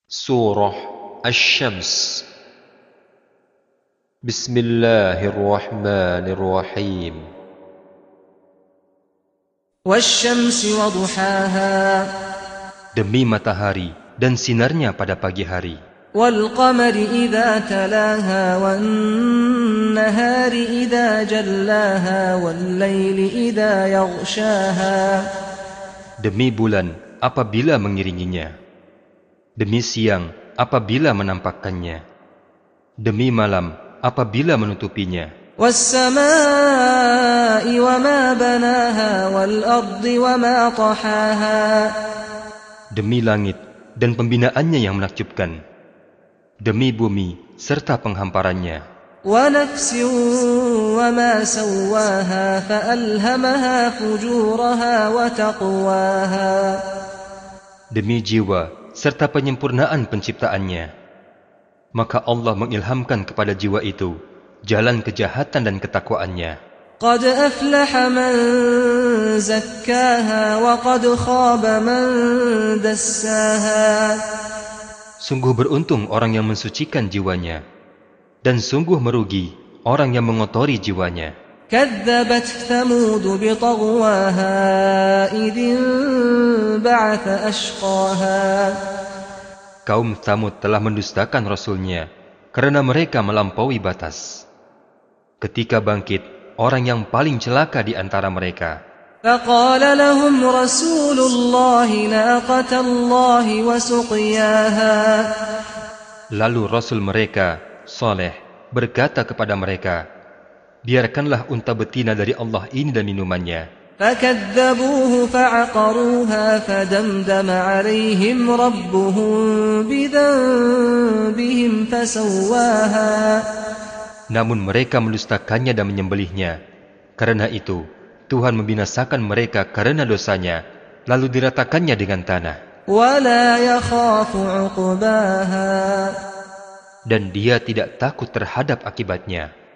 Surah Asy-Syams. Bismillahirrahmanirrahim. Wasyamsi wa duhaha. Demi matahari dan sinarnya pada pagi hari. Wal qamari idza talaha wan nahari idza jallaha wal laili idza yaghshaha. Demi bulan apabila mengiringinya, demi siang apabila menampakkannya, demi malam apabila menutupinya. Was-samaa'i wa ma banaha wal ardi wa ma tahaha. Demi langit dan pembinaannya yang menakjubkan, demi bumi serta penghamparannya. Wa nafsin wa ma sawwaha fa'alhamaha fujuraha wa taqwaha. Demi jiwa serta penyempurnaan penciptaannya, maka Allah mengilhamkan kepada jiwa itu jalan kejahatan dan ketakwaannya. Qad aflaha man zakkaha wa qad khaba man dassaha. Sungguh beruntung orang yang mensucikan jiwanya, dan sungguh merugi orang yang mengotori jiwanya. Kadzabat Thamud bi taghwaha idin ba'atha ashqaha. Kaum Thamud telah mendustakan Rasulnya karena mereka melampaui batas. Ketika bangkit orang yang paling celaka di antara mereka, faqala lahum Rasulullahi naqatallahi wa suqiyaha. Lalu Rasul mereka, Saleh, berkata kepada mereka, biarkanlah unta betina dari Allah ini dan minumannya. فَكَذَّبُوهُ فَعَقَرُوهَا فَدَمْدَمَ عَلَيْهِمْ رَبُّهُمْ بِذَنبِهِمْ فَسَوَّاهَا. Namun mereka mendustakannya dan menyembelihnya. Karena itu, Tuhan membinasakan mereka karena dosanya, lalu diratakannya dengan tanah. وَلَا يَخَافُ عُقْبَاهَا. Dan dia tidak takut terhadap akibatnya.